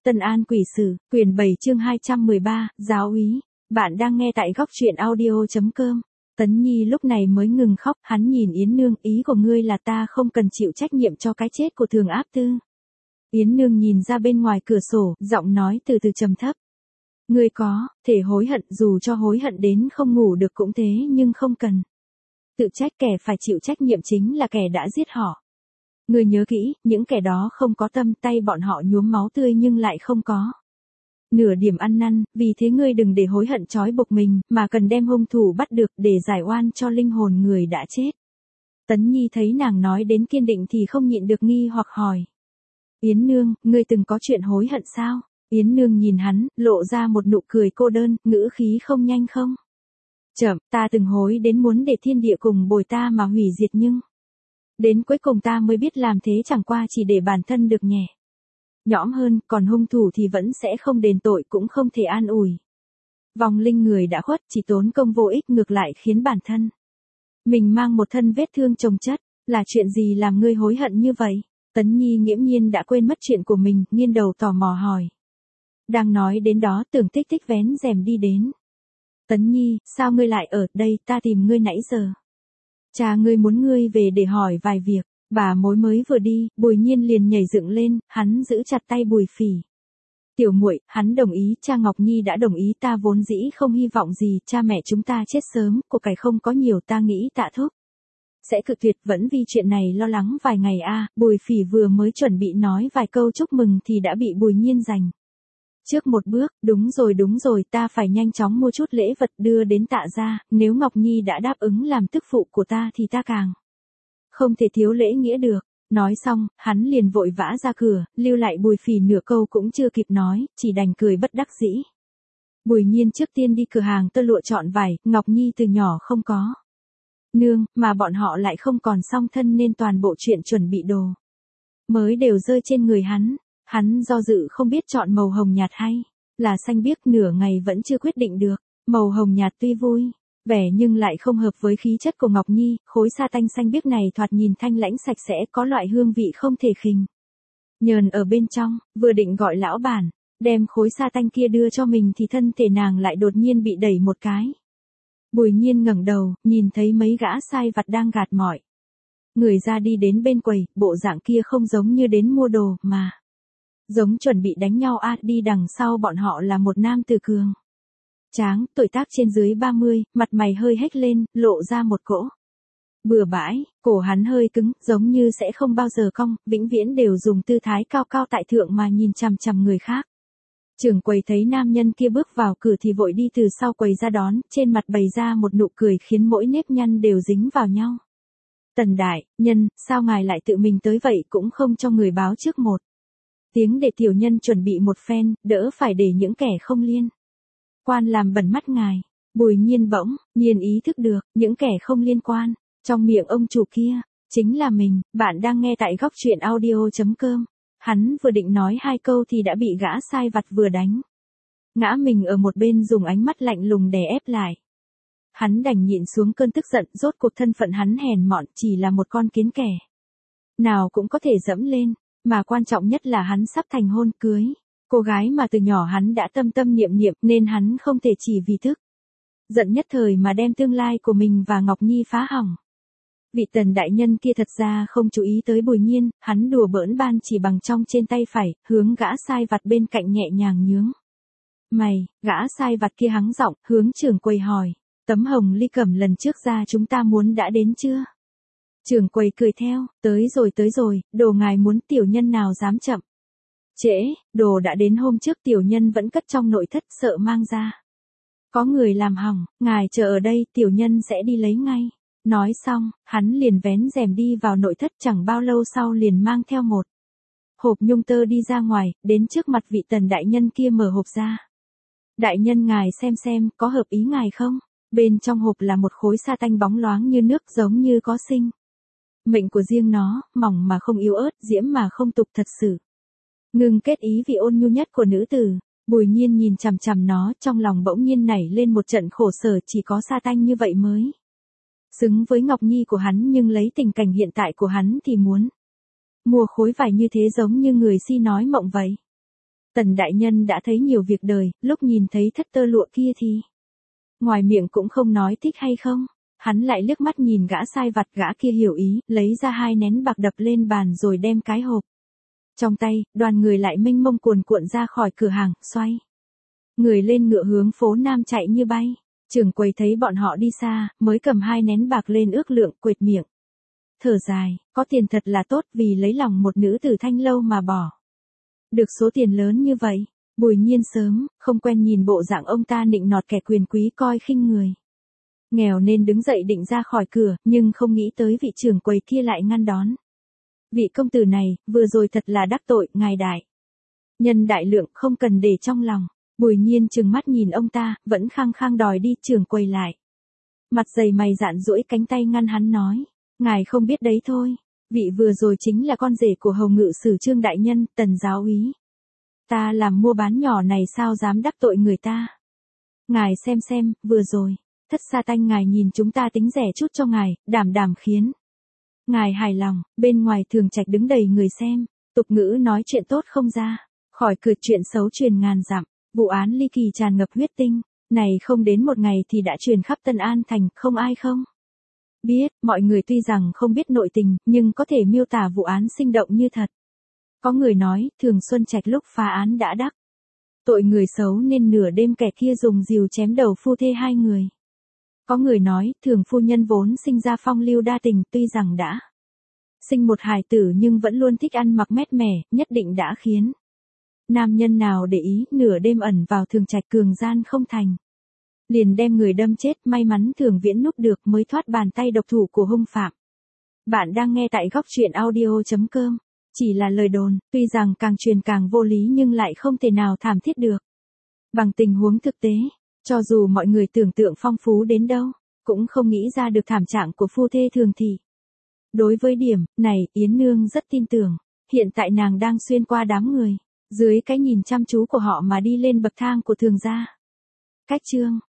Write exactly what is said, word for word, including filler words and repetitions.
Tân An Quỷ Sử, quyển bảy chương hai trăm mười ba, giáo úy. Bạn đang nghe tại góc truyện audio.com. Tấn Nhi lúc này mới ngừng khóc, hắn nhìn Yến Nương, ý của ngươi là ta không cần chịu trách nhiệm cho cái chết của Thường Áp Tư. Yến Nương nhìn ra bên ngoài cửa sổ, giọng nói từ từ trầm thấp. Ngươi có thể hối hận, dù cho hối hận đến không ngủ được cũng thế, nhưng không cần tự trách, kẻ phải chịu trách nhiệm chính là kẻ đã giết họ. Ngươi nhớ kỹ, những kẻ đó không có tâm, tay bọn họ nhuốm máu tươi nhưng lại không có nửa điểm ăn năn, vì thế ngươi đừng để hối hận trói buộc mình, mà cần đem hung thủ bắt được để giải oan cho linh hồn người đã chết. Tấn Nhi thấy nàng nói đến kiên định thì không nhịn được nghi hoặc hỏi. Yến Nương, ngươi từng có chuyện hối hận sao? Yến Nương nhìn hắn, lộ ra một nụ cười cô đơn, ngữ khí không nhanh không chậm, ta từng hối đến muốn để thiên địa cùng bồi ta mà hủy diệt, nhưng đến cuối cùng ta mới biết làm thế chẳng qua chỉ để bản thân được nhẹ nhõm hơn, còn hung thủ thì vẫn sẽ không đền tội, cũng không thể an ủi vong linh người đã khuất, chỉ tốn công vô ích, ngược lại khiến bản thân mình mang một thân vết thương chồng chất. Là chuyện gì làm ngươi hối hận như vậy? Tấn Nhi nghiễm nhiên đã quên mất chuyện của mình, nghiêng đầu tò mò hỏi. Đang nói đến đó, Tưởng Tích Tích vén rèm đi đến. Tấn Nhi, sao ngươi lại ở đây, ta tìm ngươi nãy giờ. Cha ngươi muốn ngươi về để hỏi vài việc. Bà mối mới vừa đi, Bùi Nhiên liền nhảy dựng lên, hắn giữ chặt tay Bùi Phỉ. Tiểu muội, hắn đồng ý, cha Ngọc Nhi đã đồng ý, ta vốn dĩ không hy vọng gì, cha mẹ chúng ta chết sớm, của cải không có nhiều, ta nghĩ Tạ Thúc sẽ cự tuyệt, vẫn vì chuyện này lo lắng vài ngày a. À, Bùi Phỉ vừa mới chuẩn bị nói vài câu chúc mừng thì đã bị Bùi Nhiên giành trước một bước. Đúng rồi đúng rồi, ta phải nhanh chóng mua chút lễ vật đưa đến Tạ gia, nếu Ngọc Nhi đã đáp ứng làm tức phụ của ta thì ta càng không thể thiếu lễ nghĩa được. Nói xong, hắn liền vội vã ra cửa, lưu lại Bùi Phỉ nửa câu cũng chưa kịp nói, chỉ đành cười bất đắc dĩ. Bùi Nhiên trước tiên đi cửa hàng tơ lụa chọn vải, Ngọc Nhi từ nhỏ không có nương, mà bọn họ lại không còn song thân nên toàn bộ chuyện chuẩn bị đồ mới đều rơi trên người hắn. Hắn do dự không biết chọn màu hồng nhạt hay là xanh biếc, nửa ngày vẫn chưa quyết định được. Màu hồng nhạt tuy vui vẻ nhưng lại không hợp với khí chất của Ngọc Nhi, khối sa tanh xanh biếc này thoạt nhìn thanh lãnh sạch sẽ, có loại hương vị không thể khinh nhờn ở bên trong. Vừa định gọi lão bản đem khối sa tanh kia đưa cho mình thì thân thể nàng lại đột nhiên bị đẩy một cái. Bùi Nhiên ngẩng đầu, nhìn thấy mấy gã sai vặt đang gạt mọi người ra đi đến bên quầy, bộ dạng kia không giống như đến mua đồ, mà giống chuẩn bị đánh nhau a. À, đi đằng sau bọn họ là một nam tử cường tráng, tuổi tác trên dưới ba mươi, mặt mày hơi hếch lên, lộ ra một cỗ bừa bãi, cổ hắn hơi cứng, giống như sẽ không bao giờ cong, vĩnh viễn đều dùng tư thái cao cao tại thượng mà nhìn chằm chằm người khác. Trưởng quầy thấy nam nhân kia bước vào cửa thì vội đi từ sau quầy ra đón, trên mặt bày ra một nụ cười khiến mỗi nếp nhăn đều dính vào nhau. Tần đại nhân, sao ngài lại tự mình tới vậy, cũng không cho người báo trước một tiếng để tiểu nhân chuẩn bị một phen, đỡ phải để những kẻ không liên quan làm bẩn mắt ngài. Bùi Nhiên bỗng nhiên ý thức được, những kẻ không liên quan trong miệng ông chủ kia chính là mình. Bạn đang nghe tại góc truyện audio.com. Hắn vừa định nói hai câu thì đã bị gã sai vặt vừa đánh ngã mình ở một bên, dùng ánh mắt lạnh lùng đè ép lại. Hắn đành nhịn xuống cơn tức giận, rốt cuộc thân phận hắn hèn mọn, chỉ là một con kiến kẻ nào cũng có thể dẫm lên, mà quan trọng nhất là hắn sắp thành hôn cưới cô gái mà từ nhỏ hắn đã tâm tâm niệm niệm, nên hắn không thể chỉ vì thức giận nhất thời mà đem tương lai của mình và Ngọc Nhi phá hỏng. Vị Tần đại nhân kia thật ra không chú ý tới Bùi Nhiên, hắn đùa bỡn ban chỉ bằng trong trên tay phải, hướng gã sai vặt bên cạnh nhẹ nhàng nhướng mày. Gã sai vặt kia hắng giọng, hướng trưởng quầy hỏi, tấm hồng ly cẩm lần trước ra chúng ta muốn đã đến chưa? Trưởng quầy cười theo, tới rồi tới rồi, đồ ngài muốn, tiểu nhân nào dám chậm trễ, đồ đã đến hôm trước tiểu nhân vẫn cất trong nội thất, sợ mang ra có người làm hỏng, ngài chờ ở đây, tiểu nhân sẽ đi lấy ngay. Nói xong, hắn liền vén rèm đi vào nội thất, chẳng bao lâu sau liền mang theo một hộp nhung tơ đi ra ngoài, đến trước mặt vị Tần đại nhân kia mở hộp ra. Đại nhân ngài xem xem, có hợp ý ngài không? Bên trong hộp là một khối sa tanh bóng loáng như nước, giống như có sinh mệnh của riêng nó, mỏng mà không yếu ớt, diễm mà không tục, thật sự ngừng kết ý vị ôn nhu nhất của nữ tử. Bùi Nhiên nhìn chằm chằm nó, trong lòng bỗng nhiên nảy lên một trận khổ sở, chỉ có sa tanh như vậy mới xứng với Ngọc Nhi của hắn, nhưng lấy tình cảnh hiện tại của hắn thì muốn mua khối vải như thế giống như người si nói mộng vậy. Tần đại nhân đã thấy nhiều việc đời, lúc nhìn thấy thất tơ lụa kia thì ngoài miệng cũng không nói thích hay không. Hắn lại liếc mắt nhìn gã sai vặt, gã kia hiểu ý, lấy ra hai nén bạc đập lên bàn rồi đem cái hộp trong tay, đoàn người lại mênh mông cuồn cuộn ra khỏi cửa hàng, xoay người lên ngựa hướng phố Nam chạy như bay. Trưởng quầy thấy bọn họ đi xa, mới cầm hai nén bạc lên ước lượng, quệt miệng thở dài, có tiền thật là tốt, vì lấy lòng một nữ tử Thanh Lâu mà bỏ được số tiền lớn như vậy. Bùi Nhiên sớm không quen nhìn bộ dạng ông ta nịnh nọt kẻ quyền quý coi khinh người nghèo nên đứng dậy định ra khỏi cửa, nhưng không nghĩ tới vị trưởng quầy kia lại ngăn đón. Vị công tử này, vừa rồi thật là đắc tội, ngài đại nhân đại lượng, không cần để trong lòng. Bùi Nhiên trừng mắt nhìn ông ta, vẫn khăng khăng đòi đi. Trưởng quầy lại mặt dày mày dạn duỗi cánh tay ngăn hắn nói, ngài không biết đấy thôi, vị vừa rồi chính là con rể của hầu ngự sử Trương đại nhân, Tần giáo úy. Ta làm mua bán nhỏ này sao dám đắc tội người ta. Ngài xem xem, vừa rồi Thất Sa Tanh ngài nhìn chúng ta tính rẻ chút cho ngài, đảm đảm khiến ngài hài lòng. Bên ngoài Thường Trạch đứng đầy người xem, tục ngữ nói chuyện tốt không ra khỏi cửa, chuyện xấu truyền ngàn dặm. Vụ án ly kỳ tràn ngập huyết tinh này không đến một ngày thì đã truyền khắp Tân An thành, không ai không biết. Mọi người tuy rằng không biết nội tình, nhưng có thể miêu tả vụ án sinh động như thật. Có người nói, Thường Xuân Trạch lúc phá án đã đắc tội người xấu nên nửa đêm kẻ kia dùng rìu chém đầu phu thê hai người. Có người nói, Thường phu nhân vốn sinh ra phong lưu đa tình, tuy rằng đã sinh một hài tử nhưng vẫn luôn thích ăn mặc mét mẻ, nhất định đã khiến nam nhân nào để ý, nửa đêm ẩn vào Thường Trạch cường gian không thành, liền đem người đâm chết. May mắn Thường Viễn núp được mới thoát bàn tay độc thủ của hung phạm. Bạn đang nghe tại góc truyện audio chấm com. Chỉ là lời đồn, tuy rằng càng truyền càng vô lý nhưng lại không thể nào thảm thiết được bằng tình huống thực tế. Cho dù mọi người tưởng tượng phong phú đến đâu, cũng không nghĩ ra được thảm trạng của phu thê Thường thị. Đối với điểm này, Yến Nương rất tin tưởng. Hiện tại nàng đang xuyên qua đám người, dưới cái nhìn chăm chú của họ mà đi lên bậc thang của Thường gia. Cách chương